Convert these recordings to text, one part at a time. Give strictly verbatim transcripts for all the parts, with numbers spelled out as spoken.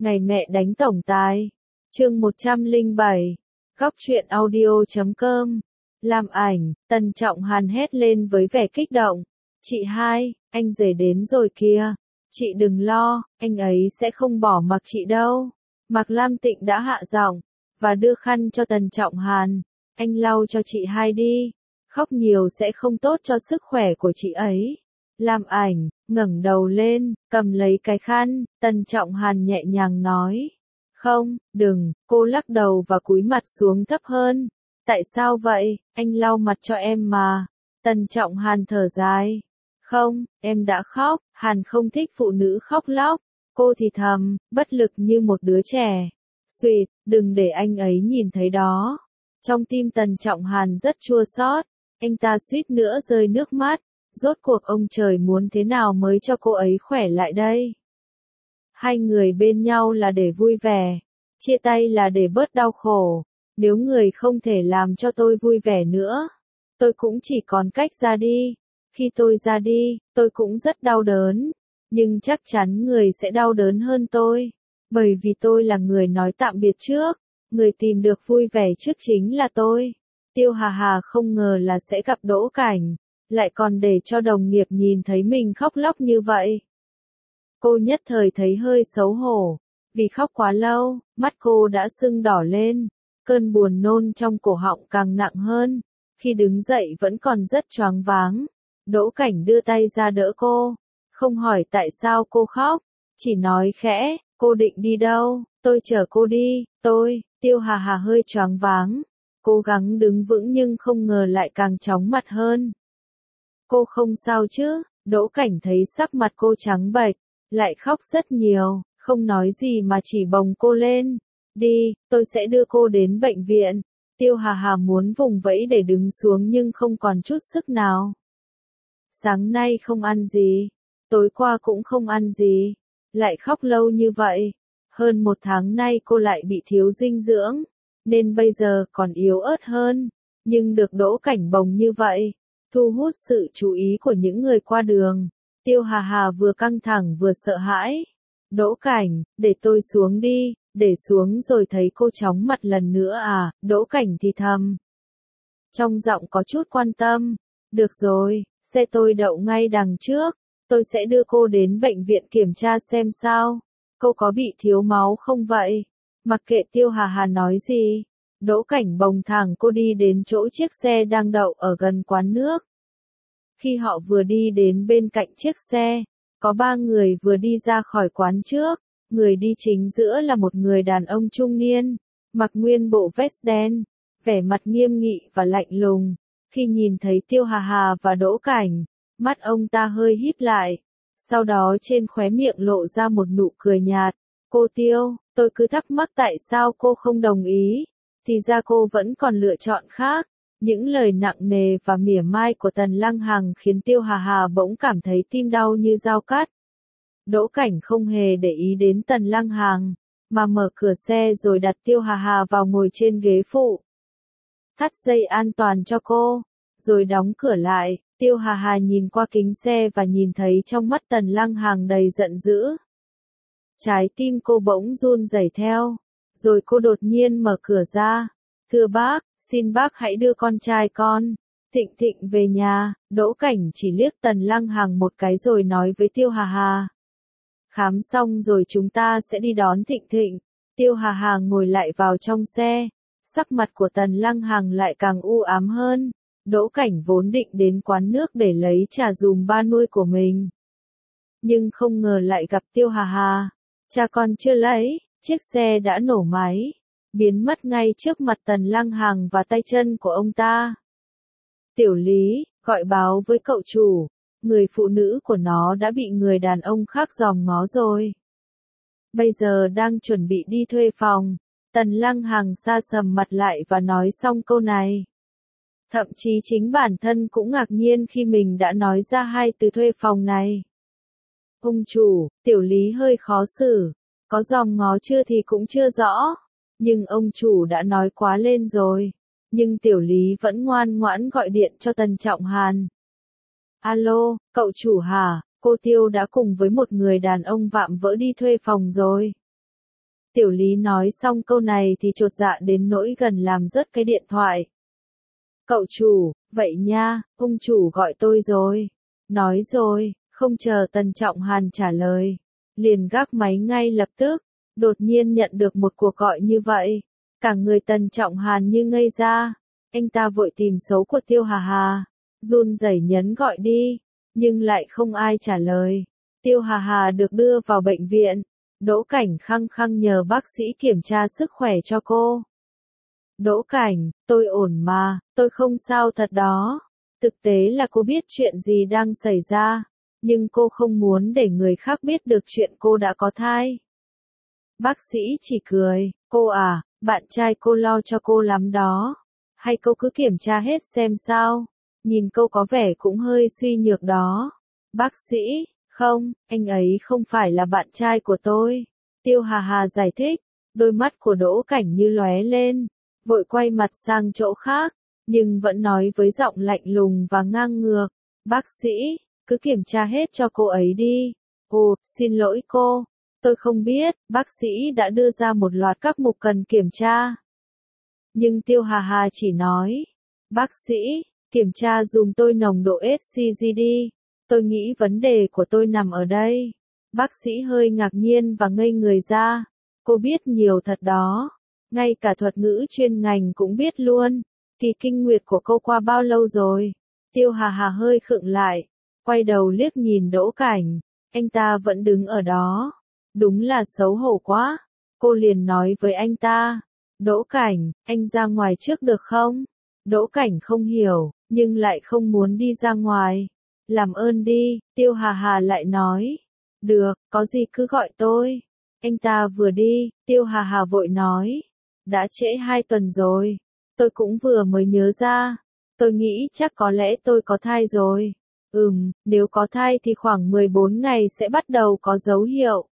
Ngày mẹ đánh tổng tài. Chương một trăm lẻ bảy. Góc truyện audio chấm com. Làm ảnh, Tần Trọng Hàn hét lên với vẻ kích động. Chị hai, anh rể đến rồi kìa. Chị đừng lo, anh ấy sẽ không bỏ mặc chị đâu. Mạc Lam Tịnh đã hạ giọng, và đưa khăn cho Tần Trọng Hàn. Anh lau cho chị hai đi. Khóc nhiều sẽ không tốt cho sức khỏe của chị ấy. Làm ảnh, ngẩng đầu lên, cầm lấy cái khăn, Tần Trọng Hàn nhẹ nhàng nói. Không, đừng, cô lắc đầu và cúi mặt xuống thấp hơn. Tại sao vậy, anh lau mặt cho em mà. Tần Trọng Hàn thở dài. Không, em đã khóc, Hàn không thích phụ nữ khóc lóc. Cô thì thầm, bất lực như một đứa trẻ. Xuyệt, đừng để anh ấy nhìn thấy đó. Trong tim Tần Trọng Hàn rất chua xót, anh ta suýt nữa rơi nước mắt. Rốt cuộc ông trời muốn thế nào mới cho cô ấy khỏe lại đây? Hai người bên nhau là để vui vẻ, chia tay là để bớt đau khổ. Nếu người không thể làm cho tôi vui vẻ nữa, tôi cũng chỉ còn cách ra đi. Khi tôi ra đi, tôi cũng rất đau đớn, nhưng chắc chắn người sẽ đau đớn hơn tôi, bởi vì tôi là người nói tạm biệt trước, người tìm được vui vẻ trước chính là tôi. Tiêu Hà Hà không ngờ là sẽ gặp Đỗ Cảnh, lại còn để cho đồng nghiệp nhìn thấy mình khóc lóc như vậy. Cô nhất thời thấy hơi xấu hổ, vì khóc quá lâu, mắt cô đã sưng đỏ lên, cơn buồn nôn trong cổ họng càng nặng hơn, khi đứng dậy vẫn còn rất choáng váng. Đỗ Cảnh đưa tay ra đỡ cô, không hỏi tại sao cô khóc, chỉ nói khẽ, cô định đi đâu, tôi chở cô đi, tôi, Tiêu Hà Hà hơi choáng váng, cố gắng đứng vững nhưng không ngờ lại càng chóng mặt hơn. Cô không sao chứ? Đỗ Cảnh thấy sắc mặt cô trắng bệch, lại khóc rất nhiều, không nói gì mà chỉ bồng cô lên. Đi, tôi sẽ đưa cô đến bệnh viện. Tiêu Hà Hà muốn vùng vẫy để đứng xuống nhưng không còn chút sức nào. Sáng nay không ăn gì, tối qua cũng không ăn gì, lại khóc lâu như vậy. Hơn một tháng nay cô lại bị thiếu dinh dưỡng, nên bây giờ còn yếu ớt hơn, nhưng được Đỗ Cảnh bồng như vậy, thu hút sự chú ý của những người qua đường. Tiêu Hà Hà vừa căng thẳng vừa sợ hãi. Đỗ Cảnh, để tôi xuống đi, để xuống rồi thấy cô chóng mặt lần nữa à, Đỗ Cảnh thì thầm. Trong giọng có chút quan tâm, được rồi, xe tôi đậu ngay đằng trước, tôi sẽ đưa cô đến bệnh viện kiểm tra xem sao, cô có bị thiếu máu không vậy? Mặc kệ Tiêu Hà Hà nói gì, Đỗ Cảnh bồng thẳng cô đi đến chỗ chiếc xe đang đậu ở gần quán nước. Khi họ vừa đi đến bên cạnh chiếc xe, có ba người vừa đi ra khỏi quán trước, người đi chính giữa là một người đàn ông trung niên, mặc nguyên bộ vest đen, vẻ mặt nghiêm nghị và lạnh lùng. Khi nhìn thấy Tiêu Hà Hà và Đỗ Cảnh, mắt ông ta hơi híp lại, sau đó trên khóe miệng lộ ra một nụ cười nhạt. Cô Tiêu, tôi cứ thắc mắc tại sao cô không đồng ý, thì ra cô vẫn còn lựa chọn khác. Những lời nặng nề và mỉa mai của Tần Lăng Hằng khiến Tiêu Hà Hà bỗng cảm thấy tim đau như dao cắt. Đỗ Cảnh không hề để ý đến Tần Lăng Hằng, mà mở cửa xe rồi đặt Tiêu Hà Hà vào ngồi trên ghế phụ. Thắt dây an toàn cho cô, rồi đóng cửa lại. Tiêu Hà Hà nhìn qua kính xe và nhìn thấy trong mắt Tần Lăng Hằng đầy giận dữ. Trái tim cô bỗng run rẩy theo, rồi cô đột nhiên mở cửa ra. Thưa bác, xin bác hãy đưa con trai con, Thịnh Thịnh về nhà. Đỗ Cảnh chỉ liếc Tần Lăng Hằng một cái rồi nói với Tiêu Hà Hà. Khám xong rồi chúng ta sẽ đi đón Thịnh Thịnh. Tiêu Hà Hà ngồi lại vào trong xe, sắc mặt của Tần Lăng Hằng lại càng u ám hơn. Đỗ Cảnh vốn định đến quán nước để lấy trà dùm ba nuôi của mình, nhưng không ngờ lại gặp Tiêu Hà Hà. Cha con chưa lấy, chiếc xe đã nổ máy, biến mất ngay trước mặt Tần Lăng Hằng và tay chân của ông ta. Tiểu Lý, gọi báo với cậu chủ, người phụ nữ của nó đã bị người đàn ông khác dòm ngó rồi. Bây giờ đang chuẩn bị đi thuê phòng. Tần Lăng Hằng sa sầm mặt lại và nói xong câu này. Thậm chí chính bản thân cũng ngạc nhiên khi mình đã nói ra hai từ thuê phòng này. Ông chủ, Tiểu Lý hơi khó xử, có dòm ngó chưa thì cũng chưa rõ, nhưng ông chủ đã nói quá lên rồi. Nhưng Tiểu Lý vẫn ngoan ngoãn gọi điện cho Tần Trọng Hàn. Alo, cậu chủ hả, cô Tiêu đã cùng với một người đàn ông vạm vỡ đi thuê phòng rồi. Tiểu Lý nói xong câu này thì chột dạ đến nỗi gần làm rớt cái điện thoại. Cậu chủ, vậy nha, ông chủ gọi tôi rồi. Nói rồi, không chờ Tần Trọng Hàn trả lời. Liền gác máy ngay lập tức, đột nhiên nhận được một cuộc gọi như vậy. Cả người Tần Trọng Hàn như ngây ra. Anh ta vội tìm số của Tiêu Hà Hà. Run rẩy nhấn gọi đi, nhưng lại không ai trả lời. Tiêu Hà Hà được đưa vào bệnh viện. Đỗ Cảnh khăng khăng nhờ bác sĩ kiểm tra sức khỏe cho cô. Đỗ Cảnh, tôi ổn mà, tôi không sao thật đó. Thực tế là cô biết chuyện gì đang xảy ra, nhưng cô không muốn để người khác biết được chuyện cô đã có thai. Bác sĩ chỉ cười, cô à, bạn trai cô lo cho cô lắm đó. Hay cô cứ kiểm tra hết xem sao, nhìn cô có vẻ cũng hơi suy nhược đó. Bác sĩ, không, anh ấy không phải là bạn trai của tôi. Tiêu Hà Hà giải thích, đôi mắt của Đỗ Cảnh như lóe lên, vội quay mặt sang chỗ khác, nhưng vẫn nói với giọng lạnh lùng và ngang ngược. Bác sĩ, cứ kiểm tra hết cho cô ấy đi. Ồ, xin lỗi cô, tôi không biết, bác sĩ đã đưa ra một loạt các mục cần kiểm tra. Nhưng Tiêu Hà Hà chỉ nói, bác sĩ, kiểm tra dùm tôi nồng độ ét xê giê đi, tôi nghĩ vấn đề của tôi nằm ở đây. Bác sĩ hơi ngạc nhiên và ngây người ra, cô biết nhiều thật đó, ngay cả thuật ngữ chuyên ngành cũng biết luôn. Kỳ kinh nguyệt của cô qua bao lâu rồi? Tiêu Hà Hà hơi khựng lại, quay đầu liếc nhìn Đỗ Cảnh, anh ta vẫn đứng ở đó. Đúng là xấu hổ quá. Cô liền nói với anh ta, Đỗ Cảnh, anh ra ngoài trước được không? Đỗ Cảnh không hiểu, nhưng lại không muốn đi ra ngoài. Làm ơn đi, Tiêu Hà Hà lại nói. Được, có gì cứ gọi tôi. Anh ta vừa đi, Tiêu Hà Hà vội nói. Đã trễ hai tuần rồi. Tôi cũng vừa mới nhớ ra. Tôi nghĩ chắc có lẽ tôi có thai rồi. Ừm, nếu có thai thì khoảng mười bốn ngày sẽ bắt đầu có dấu hiệu.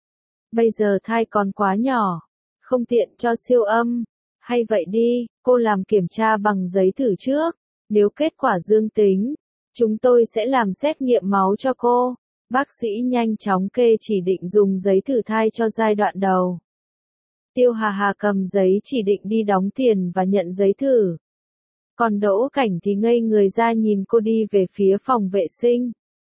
Bây giờ thai còn quá nhỏ, không tiện cho siêu âm. Hay vậy đi, cô làm kiểm tra bằng giấy thử trước. Nếu kết quả dương tính, chúng tôi sẽ làm xét nghiệm máu cho cô. Bác sĩ nhanh chóng kê chỉ định dùng giấy thử thai cho giai đoạn đầu. Tiêu Hà Hà cầm giấy chỉ định đi đóng tiền và nhận giấy thử. Còn Đỗ Cảnh thì ngây người ra nhìn cô đi về phía phòng vệ sinh.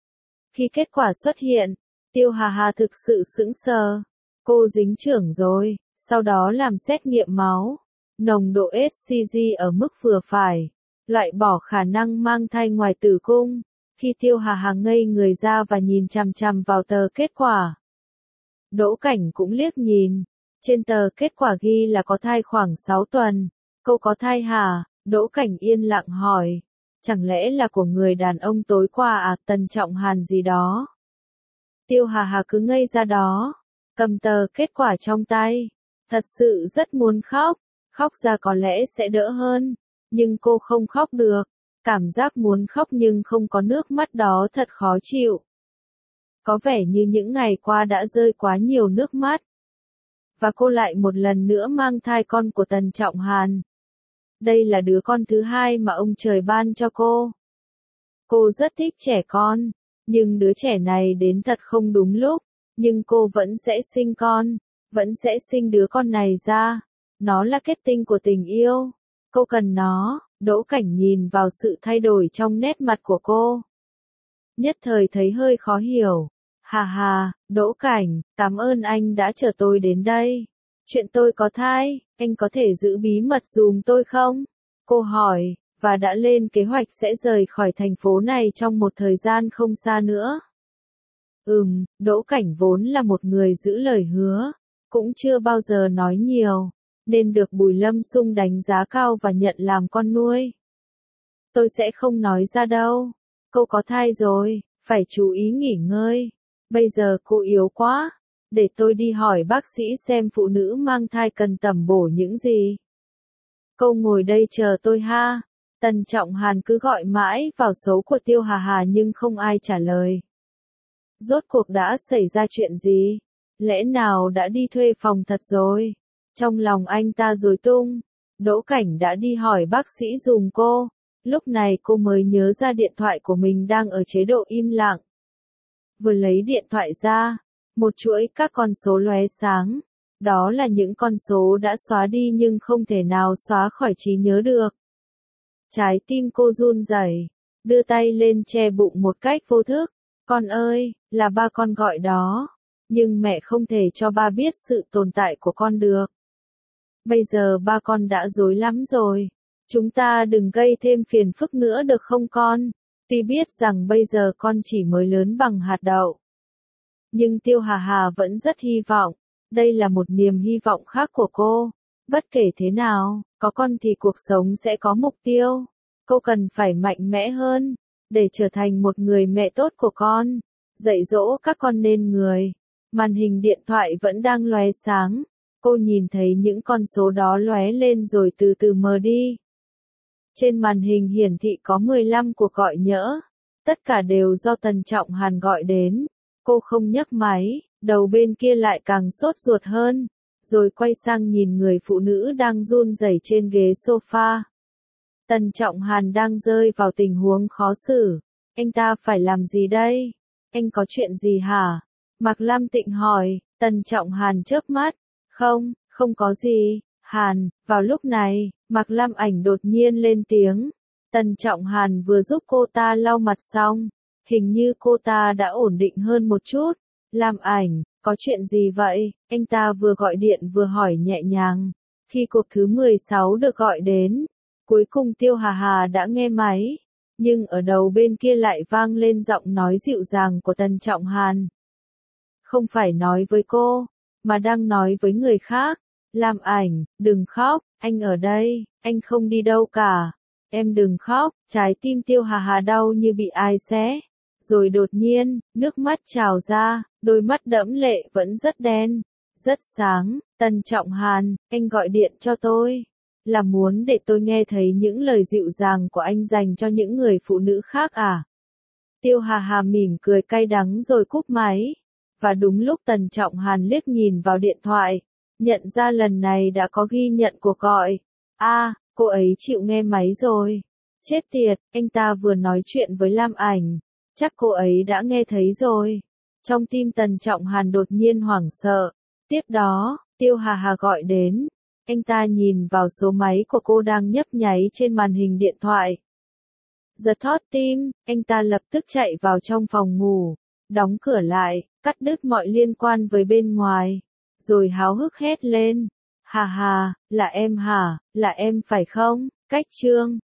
Khi kết quả xuất hiện, Tiêu Hà Hà thực sự sững sờ. Cô dính chưởng rồi, sau đó làm xét nghiệm máu. Nồng độ ét xê giê ở mức vừa phải, loại bỏ khả năng mang thai ngoài tử cung. Khi Tiêu Hà Hà ngây người ra và nhìn chằm chằm vào tờ kết quả. Đỗ Cảnh cũng liếc nhìn. Trên tờ kết quả ghi là có thai khoảng sáu tuần. Cô có thai hả? Đỗ Cảnh yên lặng hỏi. Chẳng lẽ là của người đàn ông tối qua à, Tần Trọng Hàn gì đó? Tiêu Hà Hà cứ ngây ra đó, cầm tờ kết quả trong tay. Thật sự rất muốn khóc. Khóc ra có lẽ sẽ đỡ hơn. Nhưng cô không khóc được. Cảm giác muốn khóc nhưng không có nước mắt đó thật khó chịu. Có vẻ như những ngày qua đã rơi quá nhiều nước mắt. Và cô lại một lần nữa mang thai con của Tần Trọng Hàn. Đây là đứa con thứ hai mà ông trời ban cho cô. Cô rất thích trẻ con, nhưng đứa trẻ này đến thật không đúng lúc. Nhưng cô vẫn sẽ sinh con, vẫn sẽ sinh đứa con này ra. Nó là kết tinh của tình yêu. Cô cần nó. Đỗ Cảnh nhìn vào sự thay đổi trong nét mặt của cô. Nhất thời thấy hơi khó hiểu. Hà hà, Đỗ Cảnh, cảm ơn anh đã chở tôi đến đây. Chuyện tôi có thai, anh có thể giữ bí mật dùm tôi không? Cô hỏi, và đã lên kế hoạch sẽ rời khỏi thành phố này trong một thời gian không xa nữa. Ừm, Đỗ Cảnh vốn là một người giữ lời hứa, cũng chưa bao giờ nói nhiều, nên được Bùi Lâm Sung đánh giá cao và nhận làm con nuôi. Tôi sẽ không nói ra đâu. Cô có thai rồi, phải chú ý nghỉ ngơi. Bây giờ cô yếu quá. Để tôi đi hỏi bác sĩ xem phụ nữ mang thai cần tầm bổ những gì. Cô ngồi đây chờ tôi ha. Tần Trọng Hàn cứ gọi mãi vào số của Tiêu Hà Hà nhưng không ai trả lời. Rốt cuộc đã xảy ra chuyện gì? Lẽ nào đã đi thuê phòng thật rồi? Trong lòng anh ta rối tung. Đỗ Cảnh đã đi hỏi bác sĩ dùm cô. Lúc này cô mới nhớ ra điện thoại của mình đang ở chế độ im lặng. Vừa lấy điện thoại ra, một chuỗi các con số lóe sáng. Đó là những con số đã xóa đi nhưng không thể nào xóa khỏi trí nhớ được. Trái tim cô run rẩy, đưa tay lên che bụng một cách vô thức. Con ơi, là ba con gọi đó. Nhưng mẹ không thể cho ba biết sự tồn tại của con được. Bây giờ ba con đã rối lắm rồi. Chúng ta đừng gây thêm phiền phức nữa được không con? Tuy biết rằng bây giờ con chỉ mới lớn bằng hạt đậu. Nhưng Tiêu Hà Hà vẫn rất hy vọng. Đây là một niềm hy vọng khác của cô. Bất kể thế nào, có con thì cuộc sống sẽ có mục tiêu. Cô cần phải mạnh mẽ hơn, để trở thành một người mẹ tốt của con. Dạy dỗ các con nên người. Màn hình điện thoại vẫn đang lóe sáng. Cô nhìn thấy những con số đó lóe lên rồi từ từ mờ đi. Trên màn hình hiển thị có mười lăm cuộc gọi nhỡ. Tất cả đều do Tần Trọng Hàn gọi đến. Cô không nhấc máy, đầu bên kia lại càng sốt ruột hơn. Rồi quay sang nhìn người phụ nữ đang run rẩy trên ghế sofa. Tần Trọng Hàn đang rơi vào tình huống khó xử. Anh ta phải làm gì đây? Anh có chuyện gì hả? Mạc Lam Tịnh hỏi. Tần Trọng Hàn chớp mắt. Không, không có gì. Hàn, vào lúc này, Mạc Lam Ảnh đột nhiên lên tiếng. Tần Trọng Hàn vừa giúp cô ta lau mặt xong. Hình như cô ta đã ổn định hơn một chút. Lam Ảnh, có chuyện gì vậy? Anh ta vừa gọi điện vừa hỏi nhẹ nhàng. Khi cuộc thứ mười sáu được gọi đến, cuối cùng Tiêu Hà Hà đã nghe máy. Nhưng ở đầu bên kia lại vang lên giọng nói dịu dàng của Tần Trọng Hàn. Không phải nói với cô, mà đang nói với người khác. Lam Ảnh, đừng khóc, anh ở đây, anh không đi đâu cả. Em đừng khóc, trái tim Tiêu Hà Hà đau như bị ai xé. Rồi đột nhiên, nước mắt trào ra, đôi mắt đẫm lệ vẫn rất đen, rất sáng. Tần Trọng Hàn, anh gọi điện cho tôi. Là muốn để tôi nghe thấy những lời dịu dàng của anh dành cho những người phụ nữ khác à? Tiêu Hà Hà mỉm cười cay đắng rồi cúp máy. Và đúng lúc Tần Trọng Hàn liếc nhìn vào điện thoại, nhận ra lần này đã có ghi nhận cuộc gọi. A, à, cô ấy chịu nghe máy rồi. Chết tiệt, anh ta vừa nói chuyện với Lam Ảnh. Chắc cô ấy đã nghe thấy rồi. Trong tim Tần Trọng Hàn đột nhiên hoảng sợ. Tiếp đó, Tiêu Hà Hà gọi đến. Anh ta nhìn vào số máy của cô đang nhấp nháy trên màn hình điện thoại. Giật thót tim, anh ta lập tức chạy vào trong phòng ngủ, đóng cửa lại, cắt đứt mọi liên quan với bên ngoài. Rồi háo hức hét lên. Hà Hà, là em hả, là em phải không? Cách chương